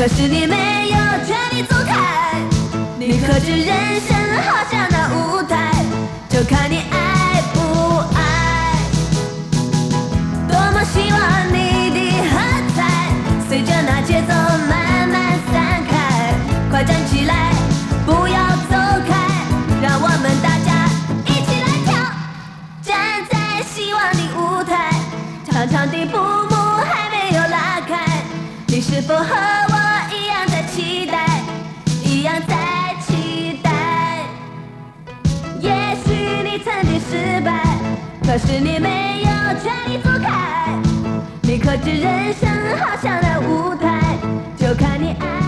可是你没有权利走开。你可知人生好像那舞台，就看你爱不爱。多么希望你的喝彩，随着那节奏慢慢散开。快站起来，不要走开，让我们大家一起来跳。站在希望的舞台，长长的布幕还没有拉开，你是否和我一样在期待，一样在期待？也许你曾经失败，可是你没有权利走开。你可知人生好像那舞台，就看你爱。